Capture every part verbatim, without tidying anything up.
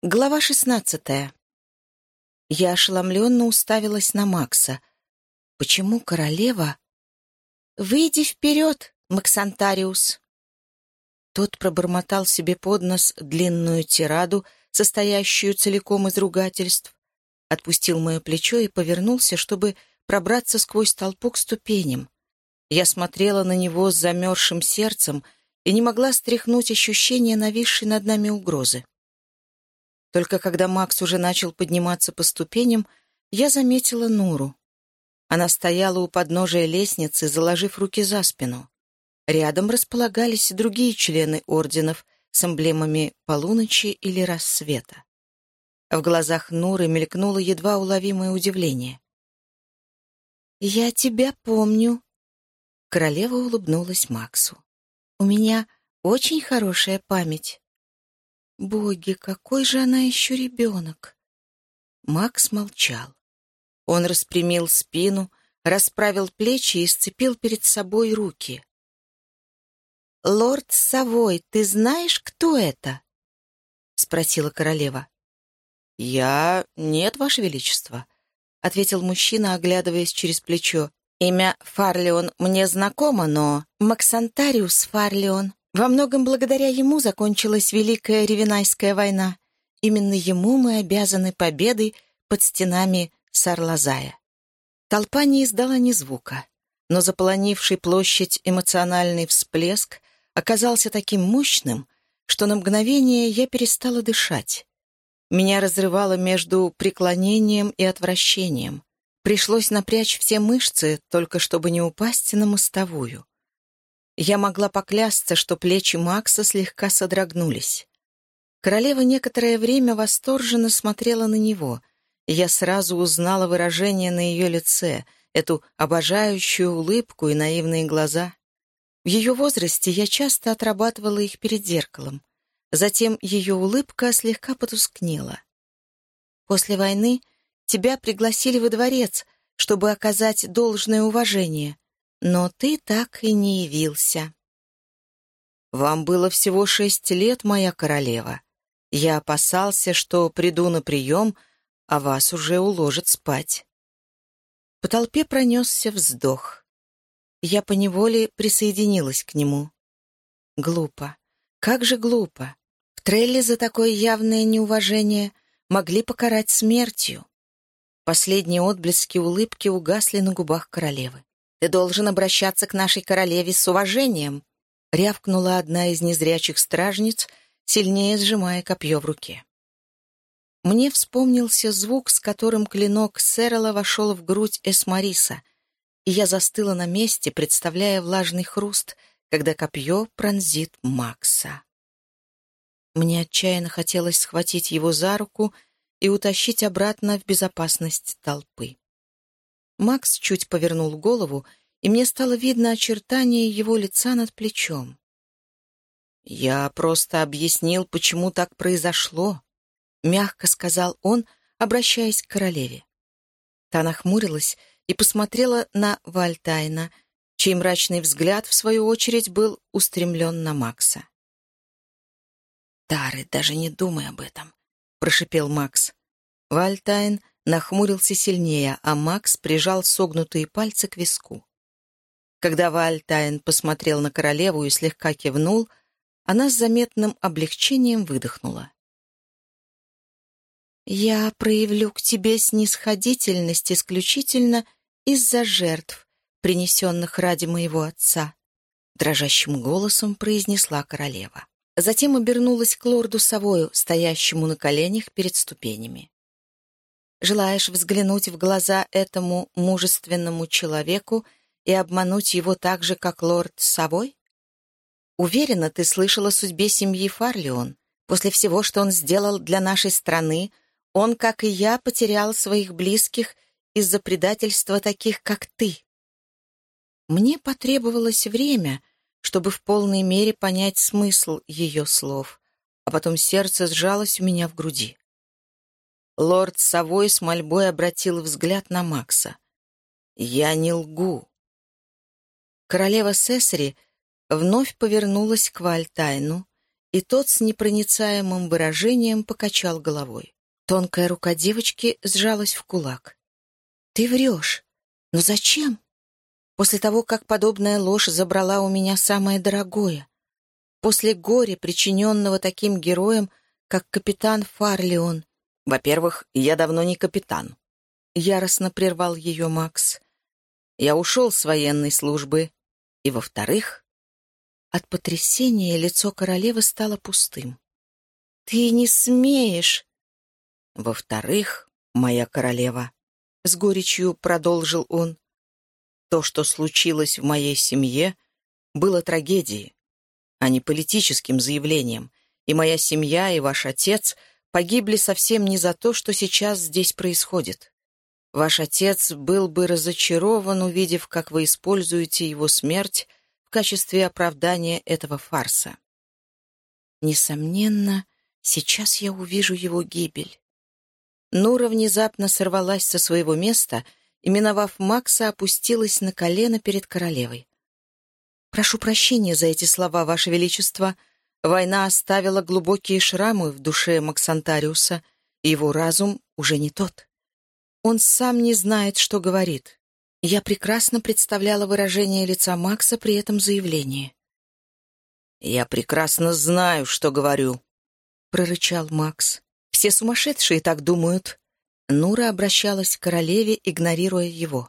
Глава шестнадцатая. Я ошеломленно уставилась на Макса. Почему королева? «Выйди вперед, Максантариус!» Тот пробормотал себе под нос длинную тираду, состоящую целиком из ругательств, отпустил мое плечо и повернулся, чтобы пробраться сквозь толпу к ступеням. Я смотрела на него с замерзшим сердцем и не могла стряхнуть ощущение нависшей над нами угрозы. Только когда Макс уже начал подниматься по ступеням, я заметила Нуру. Она стояла у подножия лестницы, заложив руки за спину. Рядом располагались и другие члены орденов с эмблемами полуночи или рассвета. В глазах Нуры мелькнуло едва уловимое удивление. «Я тебя помню», — королева улыбнулась Максу. «У меня очень хорошая память». «Боги, какой же она еще ребенок!» Макс молчал. Он распрямил спину, расправил плечи и сцепил перед собой руки. «Лорд Савой, ты знаешь, кто это?» — спросила королева. «Я... нет, Ваше Величество», — ответил мужчина, оглядываясь через плечо. «Имя Фарлион мне знакомо, но...» «Максантариус Фарлион. Во многом благодаря ему закончилась Великая Ревенайская война. Именно ему мы обязаны победой под стенами Сарлазая». Толпа не издала ни звука, но заполонивший площадь эмоциональный всплеск оказался таким мощным, что на мгновение я перестала дышать. Меня разрывало между преклонением и отвращением. Пришлось напрячь все мышцы, только чтобы не упасть на мостовую. Я могла поклясться, что плечи Макса слегка содрогнулись. Королева некоторое время восторженно смотрела на него, и я сразу узнала выражение на ее лице, эту обожающую улыбку и наивные глаза. В ее возрасте я часто отрабатывала их перед зеркалом. Затем ее улыбка слегка потускнела. «После войны тебя пригласили во дворец, чтобы оказать должное уважение, но ты так и не явился». «Вам было всего шесть лет, моя королева. Я опасался, что приду на прием, а вас уже уложат спать». По толпе пронесся вздох. Я поневоле присоединилась к нему. Глупо. Как же глупо. В Трелле за такое явное неуважение могли покарать смертью. Последние отблески улыбки угасли на губах королевы. «Ты должен обращаться к нашей королеве с уважением», — рявкнула одна из незрячих стражниц, сильнее сжимая копье в руке. Мне вспомнился звук, с которым клинок Серрела вошел в грудь Эсмариса, и я застыла на месте, представляя влажный хруст, когда копье пронзит Макса. Мне отчаянно хотелось схватить его за руку и утащить обратно в безопасность толпы. Макс чуть повернул голову, и мне стало видно очертания его лица над плечом. «Я просто объяснил, почему так произошло», — мягко сказал он, обращаясь к королеве. Та нахмурилась и посмотрела на Вальтайна, чей мрачный взгляд, в свою очередь, был устремлен на Макса. «Тары, даже не думай об этом», — прошипел Макс. Вальтайн нахмурился сильнее, а Макс прижал согнутые пальцы к виску. Когда Вальтайн посмотрел на королеву и слегка кивнул, она с заметным облегчением выдохнула. «Я проявлю к тебе снисходительность исключительно из-за жертв, принесенных ради моего отца», — дрожащим голосом произнесла королева. Затем обернулась к лорду Савою, стоящему на коленях перед ступенями. «Желаешь взглянуть в глаза этому мужественному человеку и обмануть его так же, как лорд Савой? Уверена, ты слышала о судьбе семьи Фарлион. После всего, что он сделал для нашей страны, он, как и я, потерял своих близких из-за предательства таких, как ты». Мне потребовалось время, чтобы в полной мере понять смысл ее слов, а потом сердце сжалось у меня в груди. Лорд Савой с мольбой обратил взгляд на Макса. «Я не лгу». Королева Сесари вновь повернулась к Вальтайну, и тот с непроницаемым выражением покачал головой. Тонкая рука девочки сжалась в кулак. «Ты врешь. Но зачем? После того, как подобная ложь забрала у меня самое дорогое. После горя, причиненного таким героем, как капитан Фарлион». «Во-первых, я давно не капитан», — яростно прервал ее Макс. «Я ушел с военной службы. И, во-вторых...» От потрясения лицо королевы стало пустым. «Ты не смеешь!» «Во-вторых, моя королева», — с горечью продолжил он, «то, что случилось в моей семье, было трагедией, а не политическим заявлением, и моя семья и ваш отец погибли совсем не за то, что сейчас здесь происходит. Ваш отец был бы разочарован, увидев, как вы используете его смерть в качестве оправдания этого фарса. Несомненно, сейчас я увижу его гибель». Нура внезапно сорвалась со своего места и, миновав Макса, опустилась на колено перед королевой. «Прошу прощения за эти слова, Ваше Величество. Война оставила глубокие шрамы в душе Максантариуса, и его разум уже не тот. Он сам не знает, что говорит. Я прекрасно представляла выражение лица Макса при этом заявлении». «Я прекрасно знаю, что говорю», — прорычал Макс. «Все сумасшедшие так думают». Нура обращалась к королеве, игнорируя его.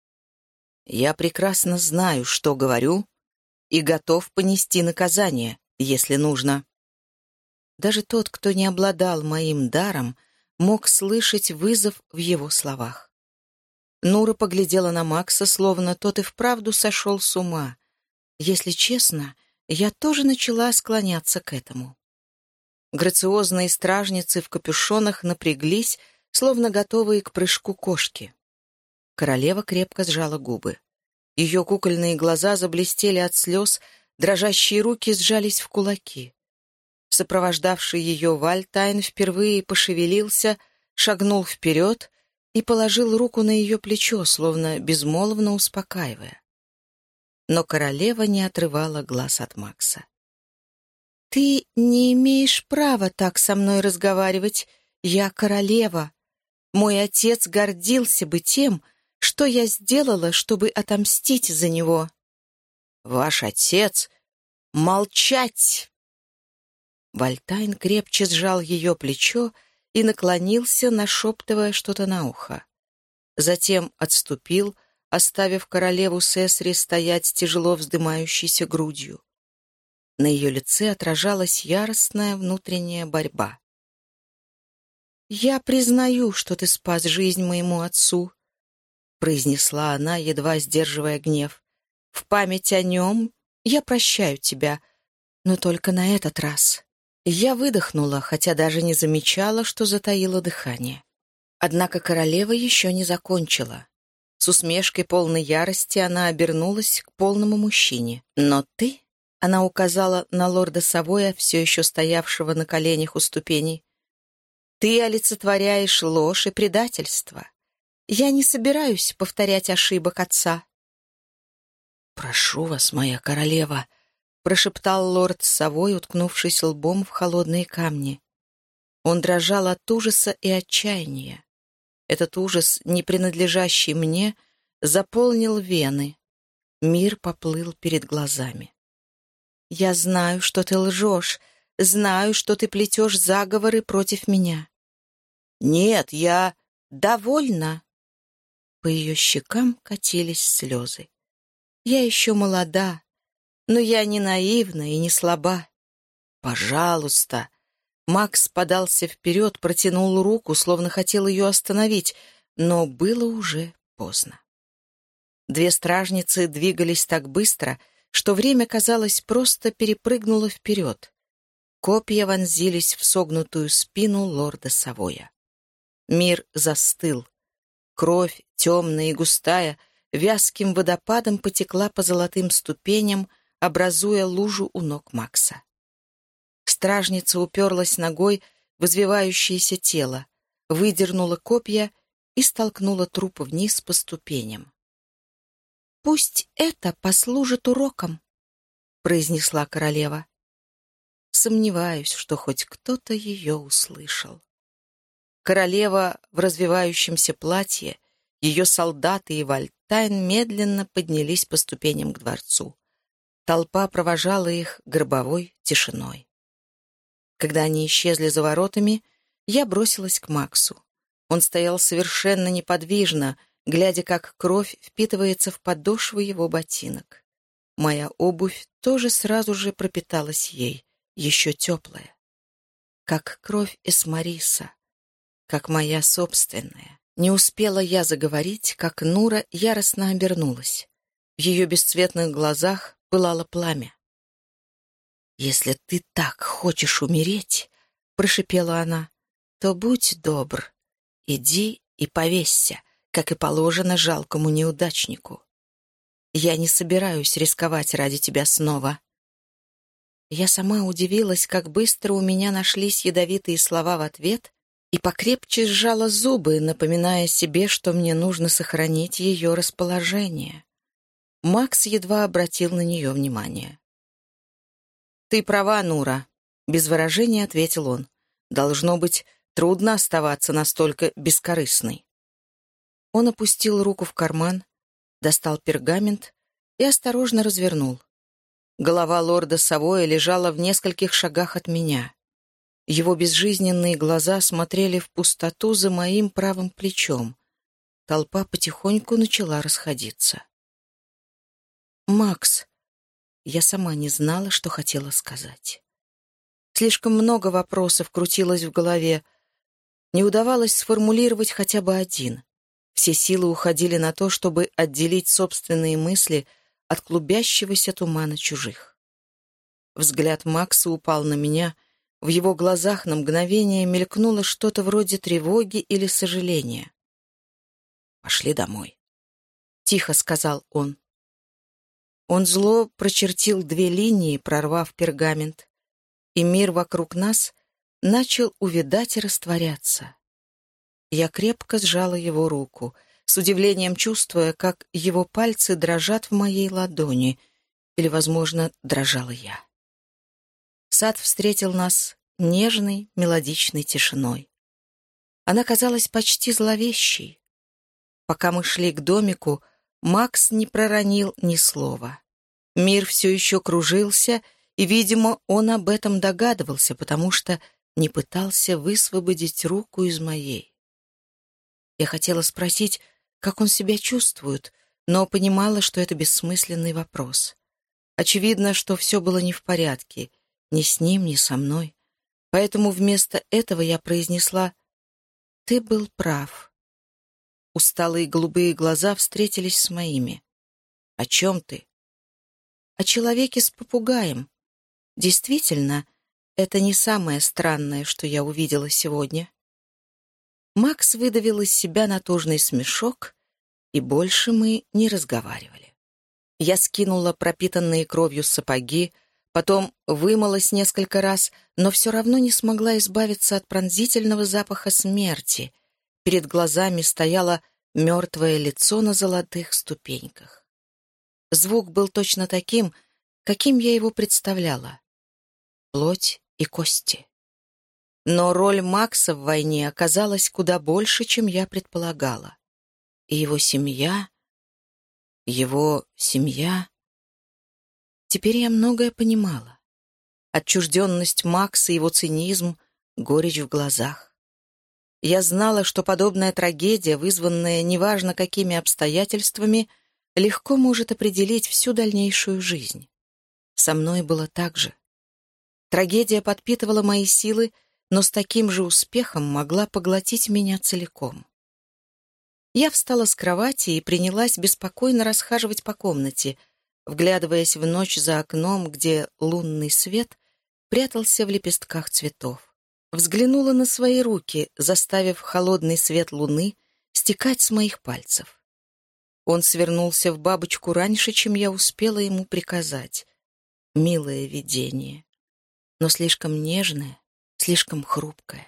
«Я прекрасно знаю, что говорю, и готов понести наказание, если нужно». Даже тот, кто не обладал моим даром, мог слышать вызов в его словах. Нура поглядела на Макса, словно тот и вправду сошел с ума. Если честно, я тоже начала склоняться к этому. Грациозные стражницы в капюшонах напряглись, словно готовые к прыжку кошки. Королева крепко сжала губы. Ее кукольные глаза заблестели от слез, дрожащие руки сжались в кулаки. Сопровождавший ее Вальтайн впервые пошевелился, шагнул вперед и положил руку на ее плечо, словно безмолвно успокаивая. Но королева не отрывала глаз от Макса. «Ты не имеешь права так со мной разговаривать. Я королева. Мой отец гордился бы тем, что я сделала, чтобы отомстить за него». «Ваш отец? Молчать!» Вальтайн крепче сжал ее плечо и наклонился, нашептывая что-то на ухо. Затем отступил, оставив королеву Сесри стоять тяжело вздымающейся грудью. На ее лице отражалась яростная внутренняя борьба. «Я признаю, что ты спас жизнь моему отцу», — произнесла она, едва сдерживая гнев. «В память о нем я прощаю тебя, но только на этот раз». Я выдохнула, хотя даже не замечала, что затаила дыхание. Однако королева еще не закончила. С усмешкой полной ярости она обернулась к полному мужчине. «Но ты...» — она указала на лорда Савоя, все еще стоявшего на коленях у ступеней. «Ты олицетворяешь ложь и предательство. Я не собираюсь повторять ошибок отца». «Прошу вас, моя королева», — прошептал лорд Савой, уткнувшись лбом в холодные камни. Он дрожал от ужаса и отчаяния. Этот ужас, не принадлежащий мне, заполнил вены. Мир поплыл перед глазами. «Я знаю, что ты лжешь, знаю, что ты плетешь заговоры против меня». «Нет, я...» «Довольно!» По ее щекам катились слезы. «Я еще молода, но я не наивна и не слаба. Пожалуйста!» Макс подался вперед, протянул руку, словно хотел ее остановить, но было уже поздно. Две стражницы двигались так быстро, что время, казалось, просто перепрыгнуло вперед. Копья вонзились в согнутую спину лорда Савоя. Мир застыл. Кровь, темная и густая, вязким водопадом потекла по золотым ступеням, образуя лужу у ног Макса. Стражница уперлась ногой в извивающееся тело, выдернула копья и столкнула труп вниз по ступеням. «Пусть это послужит уроком», — произнесла королева. Сомневаюсь, что хоть кто-то ее услышал. Королева в развивающемся платье, ее солдаты и Вальтайн медленно поднялись по ступеням к дворцу. Толпа провожала их гробовой тишиной. Когда они исчезли за воротами, я бросилась к Максу. Он стоял совершенно неподвижно, глядя, как кровь впитывается в подошвы его ботинок. Моя обувь тоже сразу же пропиталась ей, еще теплая. Как кровь Эсмариса, как моя собственная. Не успела я заговорить, как Нура яростно обернулась. В ее бесцветных глазах пылало пламя. «Если ты так хочешь умереть, — прошипела она, — то будь добр, иди и повесься, как и положено жалкому неудачнику. Я не собираюсь рисковать ради тебя снова». Я сама удивилась, как быстро у меня нашлись ядовитые слова в ответ, и покрепче сжала зубы, напоминая себе, что мне нужно сохранить ее расположение. Макс едва обратил на нее внимание. «Ты права, Нура», — без выражения ответил он. «Должно быть, трудно оставаться настолько бескорыстной». Он опустил руку в карман, достал пергамент и осторожно развернул. Голова лорда Савоя лежала в нескольких шагах от меня. Его безжизненные глаза смотрели в пустоту за моим правым плечом. Толпа потихоньку начала расходиться. «Макс», я сама не знала, что хотела сказать. Слишком много вопросов крутилось в голове. Не удавалось сформулировать хотя бы один. Все силы уходили на то, чтобы отделить собственные мысли от клубящегося тумана чужих. Взгляд Макса упал на меня. В его глазах на мгновение мелькнуло что-то вроде тревоги или сожаления. «Пошли домой», — тихо сказал он. Он зло прочертил две линии, прорвав пергамент, и мир вокруг нас начал увядать и растворяться. Я крепко сжала его руку, с удивлением чувствуя, как его пальцы дрожат в моей ладони, или, возможно, дрожала я. Сад встретил нас нежной, мелодичной тишиной. Она казалась почти зловещей. Пока мы шли к домику, Макс не проронил ни слова. Мир все еще кружился, и, видимо, он об этом догадывался, потому что не пытался высвободить руку из моей. Я хотела спросить, как он себя чувствует, но понимала, что это бессмысленный вопрос. Очевидно, что все было не в порядке, ни с ним, ни со мной. Поэтому вместо этого я произнесла: «Ты был прав». Усталые голубые глаза встретились с моими. «О чем ты?» «О человеке с попугаем. Действительно, это не самое странное, что я увидела сегодня». Макс выдавил из себя натужный смешок, и больше мы не разговаривали. Я скинула пропитанные кровью сапоги, потом вымылась несколько раз, но все равно не смогла избавиться от пронзительного запаха смерти. Перед глазами стояло мертвое лицо на золотых ступеньках. Звук был точно таким, каким я его представляла. Плоть и кости. Но роль Макса в войне оказалась куда больше, чем я предполагала. И его семья... Его семья... Теперь я многое понимала. Отчужденность Макса, его цинизм, горечь в глазах. Я знала, что подобная трагедия, вызванная неважно какими обстоятельствами, легко может определить всю дальнейшую жизнь. Со мной было так же. Трагедия подпитывала мои силы, но с таким же успехом могла поглотить меня целиком. Я встала с кровати и принялась беспокойно расхаживать по комнате, вглядываясь в ночь за окном, где лунный свет прятался в лепестках цветов. Взглянула на свои руки, заставив холодный свет луны стекать с моих пальцев. Он свернулся в бабочку раньше, чем я успела ему приказать. Милое видение, но слишком нежное, слишком хрупкое.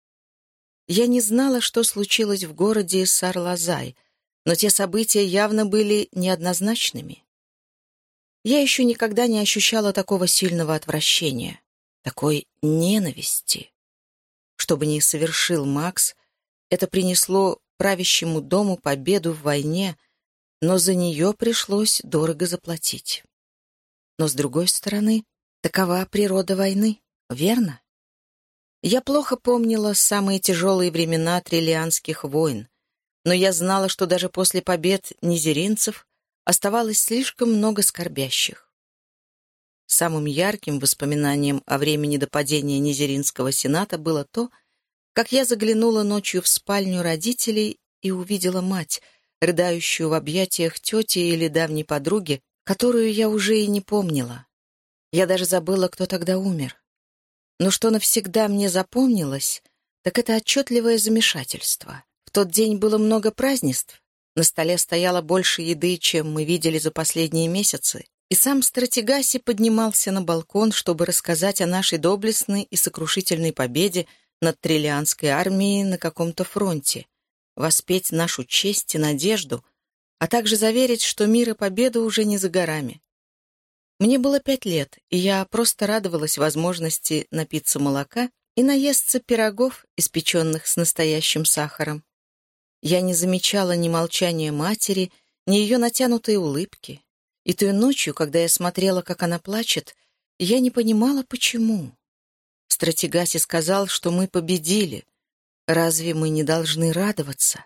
Я не знала, что случилось в городе Сар-Лазай, но те события явно были неоднозначными. Я еще никогда не ощущала такого сильного отвращения. такой ненависти. Что бы ни совершил Макс, это принесло правящему дому победу в войне, но за нее пришлось дорого заплатить. Но, с другой стороны, такова природа войны, верно? Я плохо помнила самые тяжелые времена триллианских войн, но я знала, что даже после побед низеринцев оставалось слишком много скорбящих. Самым ярким воспоминанием о времени до падения Низеринского сената было то, как я заглянула ночью в спальню родителей и увидела мать, рыдающую в объятиях тети или давней подруги, которую я уже и не помнила. Я даже забыла, кто тогда умер. Но что навсегда мне запомнилось, так это отчетливое замешательство. В тот день было много празднеств, на столе стояло больше еды, чем мы видели за последние месяцы, и сам Стратигаси поднимался на балкон, чтобы рассказать о нашей доблестной и сокрушительной победе над Триллианской армией на каком-то фронте, воспеть нашу честь и надежду, а также заверить, что мир и победа уже не за горами. Мне было пять лет, и я просто радовалась возможности напиться молока и наесться пирогов, испеченных с настоящим сахаром. Я не замечала ни молчания матери, ни ее натянутой улыбки. И той ночью, когда я смотрела, как она плачет, я не понимала, почему. Стратигаси сказал, что мы победили. Разве мы не должны радоваться?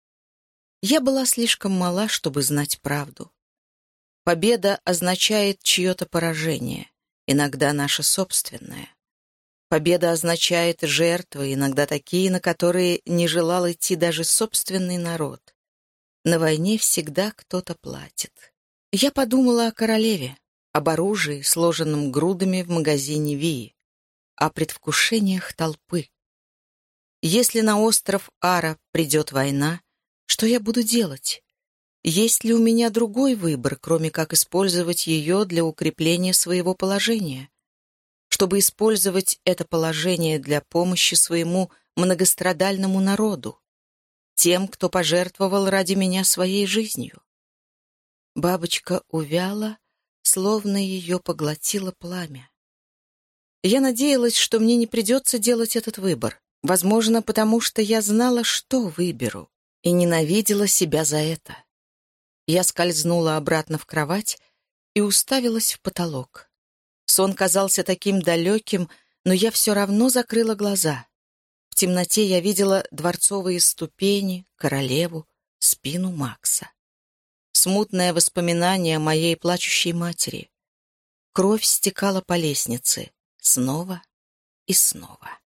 Я была слишком мала, чтобы знать правду. Победа означает чье-то поражение, иногда наше собственное. Победа означает жертвы, иногда такие, на которые не желал идти даже собственный народ. На войне всегда кто-то платит. Я подумала о королеве, об оружии, сложенном грудами в магазине Вии, о предвкушениях толпы. Если на остров Ара придет война, что я буду делать? Есть ли у меня другой выбор, кроме как использовать ее для укрепления своего положения? Чтобы использовать это положение для помощи своему многострадальному народу, тем, кто пожертвовал ради меня своей жизнью. Бабочка увяла, словно ее поглотило пламя. Я надеялась, что мне не придется делать этот выбор, возможно, потому что я знала, что выберу, и ненавидела себя за это. Я скользнула обратно в кровать и уставилась в потолок. Сон казался таким далеким, но я все равно закрыла глаза. В темноте я видела дворцовые ступени, королеву, спину Макса. Смутное воспоминание о моей плачущей матери. Кровь стекала по лестнице снова и снова.